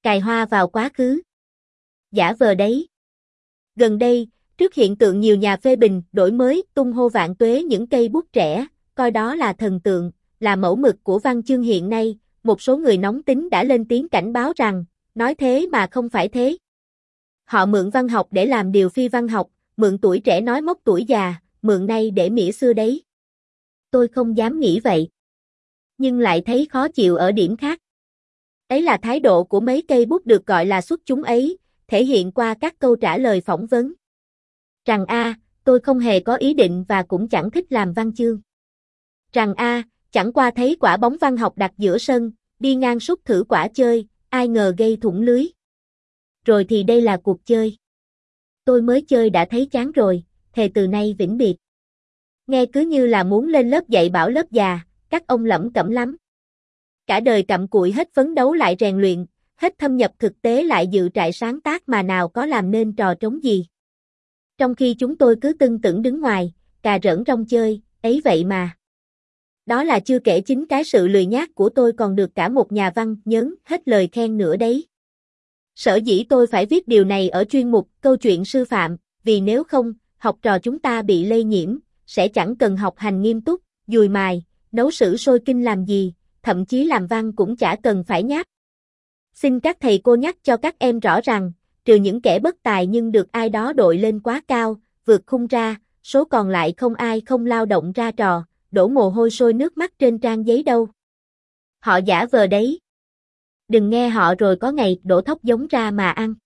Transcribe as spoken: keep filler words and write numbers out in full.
Cài hoa vào quá khứ. Giả vờ đấy. Gần đây, trước hiện tượng nhiều nhà phê bình, đổi mới, tung hô vạn tuế những cây bút trẻ, coi đó là thần tượng, là mẫu mực của văn chương hiện nay, một số người nóng tính đã lên tiếng cảnh báo rằng, nói thế mà không phải thế. Họ mượn văn học để làm điều phi văn học, mượn tuổi trẻ nói móc tuổi già, mượn nay để mỉa xưa đấy. Tôi không dám nghĩ vậy. Nhưng lại thấy khó chịu ở điểm khác. Ấy là thái độ của mấy cây bút được gọi là xuất chúng ấy, thể hiện qua các câu trả lời phỏng vấn. Rằng a, tôi không hề có ý định và cũng chẳng thích làm văn chương. Rằng a, chẳng qua thấy quả bóng văn học đặt giữa sân, đi ngang sút thử quả chơi, ai ngờ gây thủng lưới. Rồi thì đây là cuộc chơi. Tôi mới chơi đã thấy chán rồi, thề từ nay vĩnh biệt. Nghe cứ như là muốn lên lớp dạy bảo lớp già, các ông lẩm cẩm lắm. Cả đời cặm cụi hết phấn đấu lại rèn luyện, hết thâm nhập thực tế lại dự trại sáng tác mà nào có làm nên trò trống gì. Trong khi chúng tôi cứ tưng tửng đứng ngoài, cà rỡn rong chơi, ấy vậy mà. Đó là chưa kể chính cái sự lười nhác của tôi còn được cả một nhà văn nhớn hết lời khen nữa đấy. Sở dĩ tôi phải viết điều này ở chuyên mục câu chuyện sư phạm, vì nếu không, học trò chúng ta bị lây nhiễm, sẽ chẳng cần học hành nghiêm túc, dùi mài, nấu sử sôi kinh làm gì, thậm chí làm văn cũng chả cần phải nháp. Xin các thầy cô nhắc cho các em rõ rằng, trừ những kẻ bất tài nhưng được ai đó đội lên quá cao, vượt khung ra, số còn lại không ai không lao động ra trò, đổ mồ hôi sôi nước mắt trên trang giấy đâu. Họ giả vờ đấy. Đừng nghe họ rồi có ngày đổ thóc giống ra mà ăn.